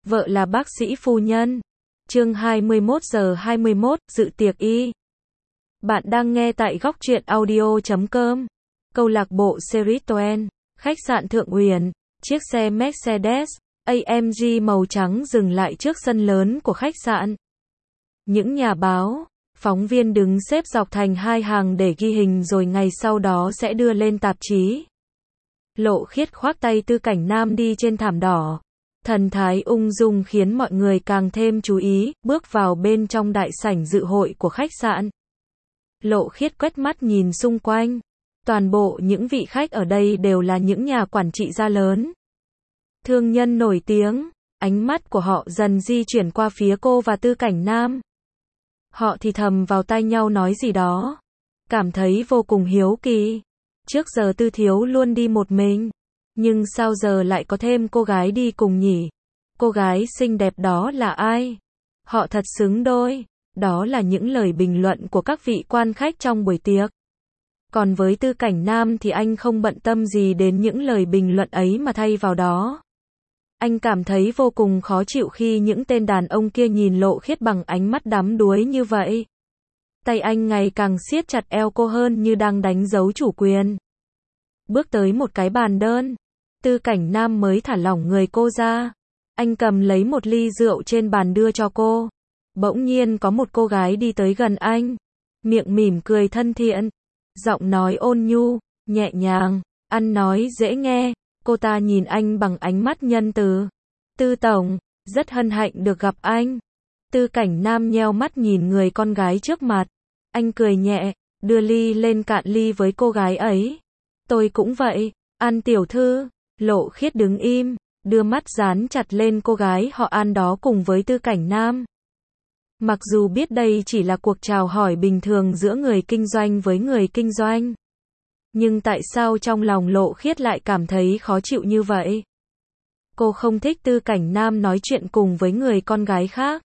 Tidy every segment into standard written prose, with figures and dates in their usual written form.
vợ là bác sĩ phu nhân. Chương 21 giờ 21, dự tiệc y. Bạn đang nghe tại góc truyện audio.com. Câu lạc bộ Ceritoen, khách sạn Thượng Uyển, chiếc xe Mercedes AMG màu trắng dừng lại trước sân lớn của khách sạn. Những nhà báo, phóng viên đứng xếp dọc thành hai hàng để ghi hình rồi ngày sau đó sẽ đưa lên tạp chí. Lộ Khiết khoác tay Tư Cảnh Nam đi trên thảm đỏ. Thần thái ung dung khiến mọi người càng thêm chú ý, bước vào bên trong đại sảnh dự hội của khách sạn. Lộ Khiết quét mắt nhìn xung quanh. Toàn bộ những vị khách ở đây đều là những nhà quản trị gia lớn, thương nhân nổi tiếng. Ánh mắt của họ dần di chuyển qua phía cô và Tư Cảnh Nam. Họ thì thầm vào tai nhau nói gì đó, cảm thấy vô cùng hiếu kỳ. Trước giờ Tư Thiếu luôn đi một mình, nhưng sao giờ lại có thêm cô gái đi cùng nhỉ? Cô gái xinh đẹp đó là ai? Họ thật xứng đôi. Đó là những lời bình luận của các vị quan khách trong buổi tiệc. Còn với Tư Cảnh Nam thì anh không bận tâm gì đến những lời bình luận ấy mà thay vào đó, anh cảm thấy vô cùng khó chịu khi những tên đàn ông kia nhìn Lộ Khiết bằng ánh mắt đắm đuối như vậy. Tay anh ngày càng siết chặt eo cô hơn như đang đánh dấu chủ quyền. Bước tới một cái bàn đơn, Tư Cảnh Nam mới thả lỏng người cô ra. Anh cầm lấy một ly rượu trên bàn đưa cho cô. Bỗng nhiên có một cô gái đi tới gần anh, miệng mỉm cười thân thiện, giọng nói ôn nhu, nhẹ nhàng, ăn nói dễ nghe. Cô ta nhìn anh bằng ánh mắt nhân từ. Tư tổng, rất hân hạnh được gặp anh. Tư Cảnh Nam nheo mắt nhìn người con gái trước mặt. Anh cười nhẹ, đưa ly lên cạn ly với cô gái ấy. Tôi cũng vậy, An tiểu thư. Lộ Khiết đứng im, đưa mắt dán chặt lên cô gái họ An đó cùng với Tư Cảnh Nam. Mặc dù biết đây chỉ là cuộc chào hỏi bình thường giữa người kinh doanh với người kinh doanh, nhưng tại sao trong lòng Lộ Khiết lại cảm thấy khó chịu như vậy? Cô không thích Tư Cảnh Nam nói chuyện cùng với người con gái khác.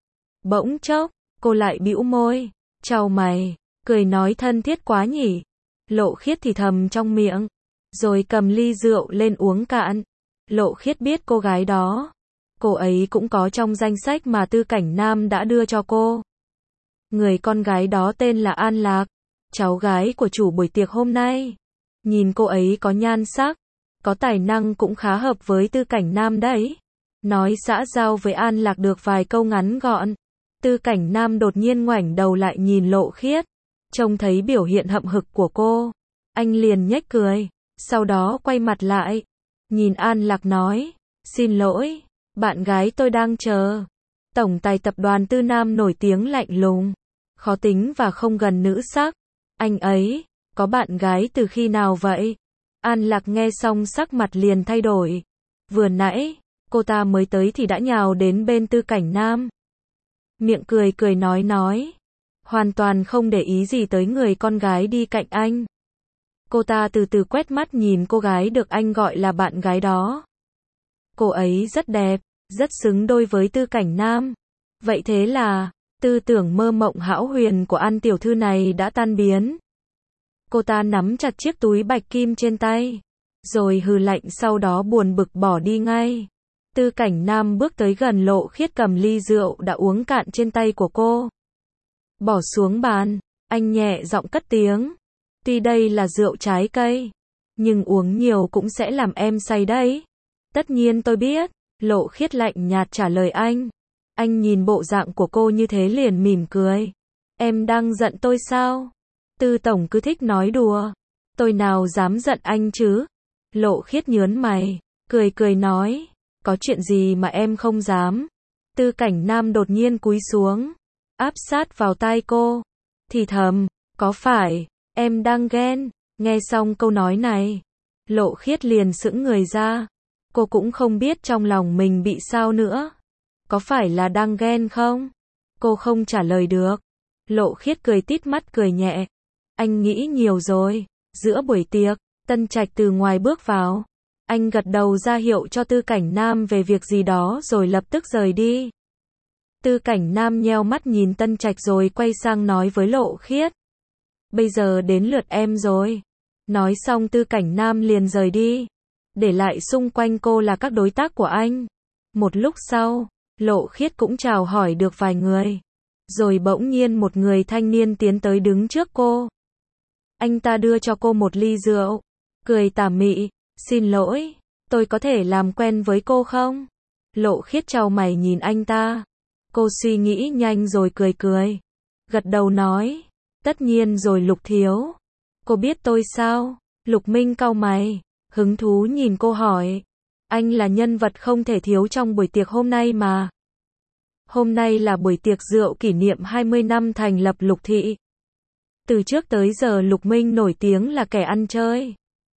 Bỗng chốc, cô lại bĩu môi, chau mày, cười nói thân thiết quá nhỉ. Lộ Khiết thì thầm trong miệng, rồi cầm ly rượu lên uống cạn. Lộ Khiết biết cô gái đó, cô ấy cũng có trong danh sách mà Tư Cảnh Nam đã đưa cho cô. Người con gái đó tên là An Lạc, cháu gái của chủ buổi tiệc hôm nay. Nhìn cô ấy có nhan sắc, có tài năng cũng khá hợp với Tư Cảnh Nam đấy. Nói xã giao với An Lạc được vài câu ngắn gọn, Tư Cảnh Nam đột nhiên ngoảnh đầu lại nhìn Lộ Khiết. Trông thấy biểu hiện hậm hực của cô, anh liền nhếch cười, sau đó quay mặt lại, nhìn An Lạc nói, xin lỗi, bạn gái tôi đang chờ. Tổng tài tập đoàn Tư Nam nổi tiếng lạnh lùng, khó tính và không gần nữ sắc. Anh ấy, có bạn gái từ khi nào vậy? An Lạc nghe xong sắc mặt liền thay đổi. Vừa nãy, cô ta mới tới thì đã nhào đến bên Tư Cảnh Nam. Miệng cười cười nói. Hoàn toàn không để ý gì tới người con gái đi cạnh anh. Cô ta từ từ quét mắt nhìn cô gái được anh gọi là bạn gái đó. Cô ấy rất đẹp, rất xứng đôi với Tư Cảnh Nam. Vậy thế là, tư tưởng mơ mộng hão huyền của An tiểu thư này đã tan biến. Cô ta nắm chặt chiếc túi bạch kim trên tay, rồi hừ lạnh sau đó buồn bực bỏ đi ngay. Tư Cảnh Nam bước tới gần Lộ Khiết cầm ly rượu đã uống cạn trên tay của cô, bỏ xuống bàn, anh nhẹ giọng cất tiếng. Tuy đây là rượu trái cây, nhưng uống nhiều cũng sẽ làm em say đấy. Tất nhiên tôi biết, Lộ Khiết lạnh nhạt trả lời anh. Anh nhìn bộ dạng của cô như thế liền mỉm cười. Em đang giận tôi sao? Tư tổng cứ thích nói đùa. Tôi nào dám giận anh chứ? Lộ Khiết nhớn mày, cười nói. Có chuyện gì mà em không dám? Tư Cảnh Nam đột nhiên cúi xuống, áp sát vào tai cô, thì thầm, có phải em đang ghen? Nghe xong câu nói này, Lộ Khiết liền sững người ra. Cô cũng không biết trong lòng mình bị sao nữa. Có phải là đang ghen không? Cô không trả lời được. Lộ Khiết cười tít mắt cười nhẹ. Anh nghĩ nhiều rồi. Giữa buổi tiệc, Tân Trạch từ ngoài bước vào. Anh gật đầu ra hiệu cho Tư Cảnh Nam về việc gì đó rồi lập tức rời đi. Tư Cảnh Nam nheo mắt nhìn Tân Trạch rồi quay sang nói với Lộ Khiết. Bây giờ đến lượt em rồi. Nói xong Tư Cảnh Nam liền rời đi, để lại xung quanh cô là các đối tác của anh. Một lúc sau, Lộ Khiết cũng chào hỏi được vài người. Rồi bỗng nhiên một người thanh niên tiến tới đứng trước cô. Anh ta đưa cho cô một ly rượu, cười tà mị, xin lỗi, tôi có thể làm quen với cô không? Lộ Khiết chau mày nhìn anh ta. Cô suy nghĩ nhanh rồi cười cười. Gật đầu nói, tất nhiên rồi Lục thiếu. Cô biết tôi sao? Lục Minh cau mày, hứng thú nhìn cô hỏi. Anh là nhân vật không thể thiếu trong buổi tiệc hôm nay mà. Hôm nay là buổi tiệc rượu kỷ niệm 20 năm thành lập Lục thị. Từ trước tới giờ Lục Minh nổi tiếng là kẻ ăn chơi.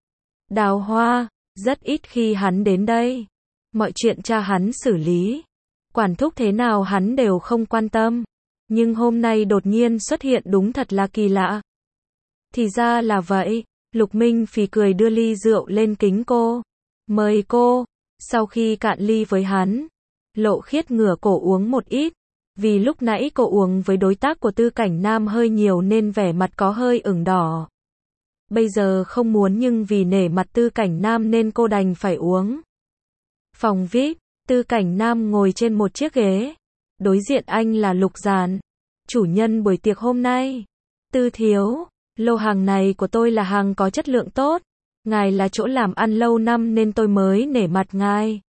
Đào hoa, rất ít khi hắn đến đây. Mọi chuyện cha hắn xử lý, quản thúc thế nào hắn đều không quan tâm. Nhưng hôm nay đột nhiên xuất hiện đúng thật là kỳ lạ. Thì ra là vậy, Lục Minh phì cười đưa ly rượu lên kính cô. Mời cô. Sau khi cạn ly với hắn, Lộ Khiết ngửa cổ uống một ít. Vì lúc nãy cô uống với đối tác của Tư Cảnh Nam hơi nhiều nên vẻ mặt có hơi ửng đỏ. Bây giờ không muốn nhưng vì nể mặt Tư Cảnh Nam nên cô đành phải uống. Phòng VIP, Tư Cảnh Nam ngồi trên một chiếc ghế. Đối diện anh là Lục Giản, chủ nhân buổi tiệc hôm nay. Tư thiếu, lô hàng này của tôi là hàng có chất lượng tốt. Ngài là chỗ làm ăn lâu năm nên tôi mới nể mặt ngài.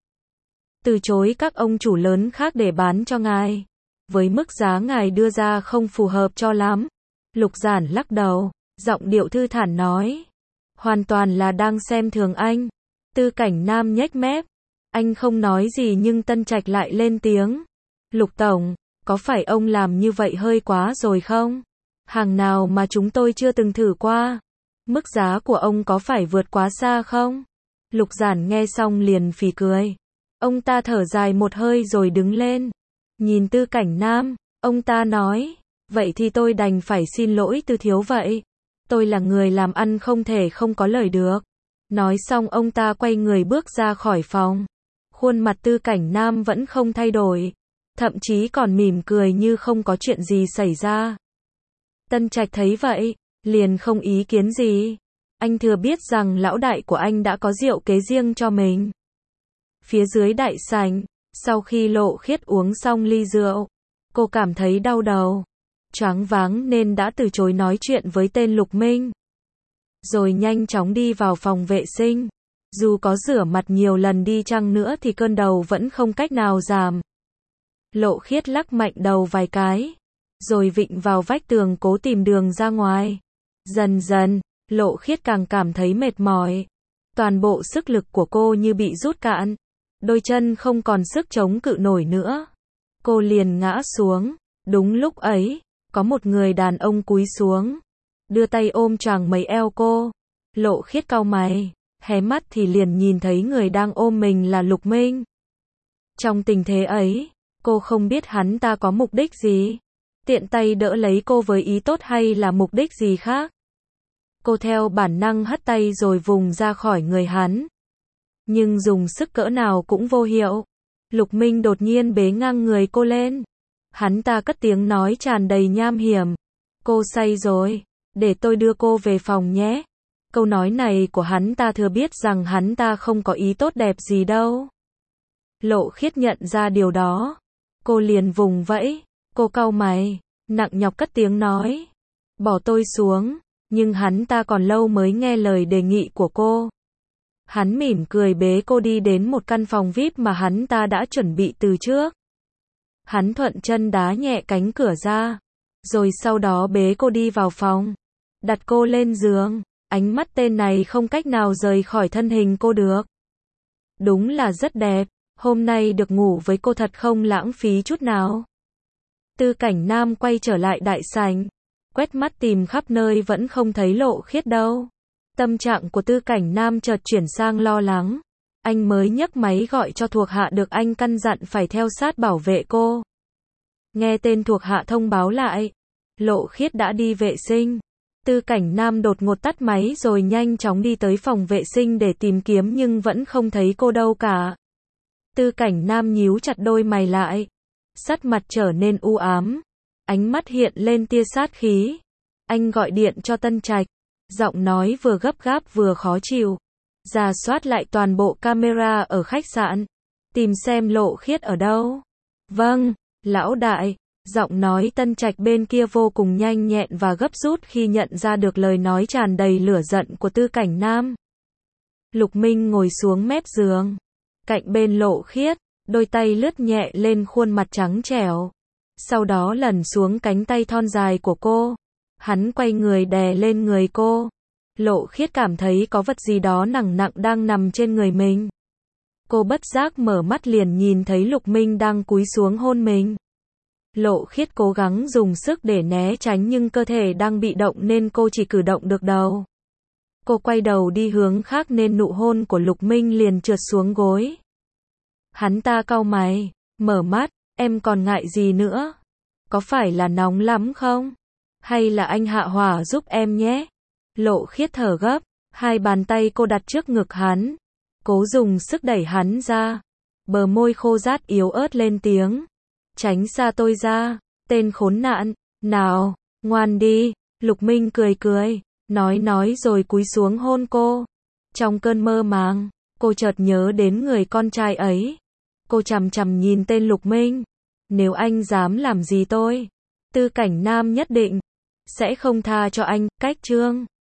Từ chối các ông chủ lớn khác để bán cho ngài. Với mức giá ngài đưa ra không phù hợp cho lắm. Lục Giản lắc đầu, giọng điệu thư thản nói. Hoàn toàn là đang xem thường anh. Tư Cảnh Nam nhếch mép. Anh không nói gì nhưng Tân Trạch lại lên tiếng. Lục tổng, có phải ông làm như vậy hơi quá rồi không? Hàng nào mà chúng tôi chưa từng thử qua? Mức giá của ông có phải vượt quá xa không? Lục Giản nghe xong liền phì cười. Ông ta thở dài một hơi rồi đứng lên. Nhìn Tư Cảnh Nam, ông ta nói. Vậy thì tôi đành phải xin lỗi Tư thiếu vậy. Tôi là người làm ăn không thể không có lời được. Nói xong ông ta quay người bước ra khỏi phòng. Khuôn mặt Tư Cảnh Nam vẫn không thay đổi. Thậm chí còn mỉm cười như không có chuyện gì xảy ra. Tân Trạch thấy vậy, liền không ý kiến gì. Anh thừa biết rằng lão đại của anh đã có rượu kế riêng cho mình. Phía dưới đại sảnh, sau khi Lộ Khiết uống xong ly rượu, cô cảm thấy đau đầu, choáng váng nên đã từ chối nói chuyện với tên Lục Minh. Rồi nhanh chóng đi vào phòng vệ sinh. Dù có rửa mặt nhiều lần đi chăng nữa thì cơn đầu vẫn không cách nào giảm. Lộ Khiết lắc mạnh đầu vài cái, rồi vịn vào vách tường cố tìm đường ra ngoài. Dần dần, Lộ Khiết càng cảm thấy mệt mỏi. Toàn bộ sức lực của cô như bị rút cạn. Đôi chân không còn sức chống cự nổi nữa. Cô liền ngã xuống. Đúng lúc ấy, có một người đàn ông cúi xuống, đưa tay ôm choàng mấy eo cô. Lộ Khiết cau mày, hé mắt thì liền nhìn thấy người đang ôm mình là Lục Minh. Trong tình thế ấy, cô không biết hắn ta có mục đích gì. Tiện tay đỡ lấy cô với ý tốt hay là mục đích gì khác. Cô theo bản năng hất tay rồi vùng ra khỏi người hắn. Nhưng dùng sức cỡ nào cũng vô hiệu. Lục Minh đột nhiên bế ngang người cô lên. Hắn ta cất tiếng nói tràn đầy nham hiểm. Cô say rồi, để tôi đưa cô về phòng nhé. Câu nói này của hắn ta thừa biết rằng hắn ta không có ý tốt đẹp gì đâu. Lộ Khiết nhận ra điều đó. Cô liền vùng vẫy. Cô cau mày, nặng nhọc cất tiếng nói. Bỏ tôi xuống. Nhưng hắn ta còn lâu mới nghe lời đề nghị của cô. Hắn mỉm cười bế cô đi đến một căn phòng VIP mà hắn ta đã chuẩn bị từ trước. Hắn thuận chân đá nhẹ cánh cửa ra. Rồi sau đó bế cô đi vào phòng. Đặt cô lên giường. Ánh mắt tên này không cách nào rời khỏi thân hình cô được. Đúng là rất đẹp. Hôm nay được ngủ với cô thật không lãng phí chút nào. Tư Cảnh Nam quay trở lại đại sảnh. Quét mắt tìm khắp nơi vẫn không thấy Lộ Khiết đâu. Tâm trạng của Tư Cảnh Nam chợt chuyển sang lo lắng. Anh mới nhấc máy gọi cho thuộc hạ được anh căn dặn phải theo sát bảo vệ cô. Nghe tên thuộc hạ thông báo lại. Lộ Khiết đã đi vệ sinh. Tư Cảnh Nam đột ngột tắt máy rồi nhanh chóng đi tới phòng vệ sinh để tìm kiếm nhưng vẫn không thấy cô đâu cả. Tư Cảnh Nam nhíu chặt đôi mày lại. Sắc mặt trở nên u ám. Ánh mắt hiện lên tia sát khí. Anh gọi điện cho Tân Trạch. Giọng nói vừa gấp gáp vừa khó chịu. Rà soát lại toàn bộ camera ở khách sạn. Tìm xem Lộ Khiết ở đâu. Vâng, lão đại. Giọng nói Tân Trạch bên kia vô cùng nhanh nhẹn và gấp rút khi nhận ra được lời nói tràn đầy lửa giận của Tư Cảnh Nam. Lục Minh ngồi xuống mép giường, cạnh bên Lộ Khiết, đôi tay lướt nhẹ lên khuôn mặt trắng trẻo. Sau đó lần xuống cánh tay thon dài của cô. Hắn quay người đè lên người cô. Lộ Khiết cảm thấy có vật gì đó nặng nặng đang nằm trên người mình. Cô bất giác mở mắt liền nhìn thấy Lục Minh đang cúi xuống hôn mình. Lộ Khiết cố gắng dùng sức để né tránh nhưng cơ thể đang bị động nên cô chỉ cử động được đầu. Cô quay đầu đi hướng khác nên nụ hôn của Lục Minh liền trượt xuống gối. Hắn ta cau mày, mở mắt, em còn ngại gì nữa? Có phải là nóng lắm không? Hay là anh hạ hỏa giúp em nhé? Lộ Khiết thở gấp, hai bàn tay cô đặt trước ngực hắn, cố dùng sức đẩy hắn ra. Bờ môi khô rát yếu ớt lên tiếng. Tránh xa tôi ra, tên khốn nạn, nào, ngoan đi. Lục Minh cười cười, nói rồi cúi xuống hôn cô. Trong cơn mơ màng, cô chợt nhớ đến người con trai ấy. Cô chằm chằm nhìn tên Lục Minh. Nếu anh dám làm gì tôi, Tư Cảnh Nam nhất định sẽ không tha cho anh. Cách chương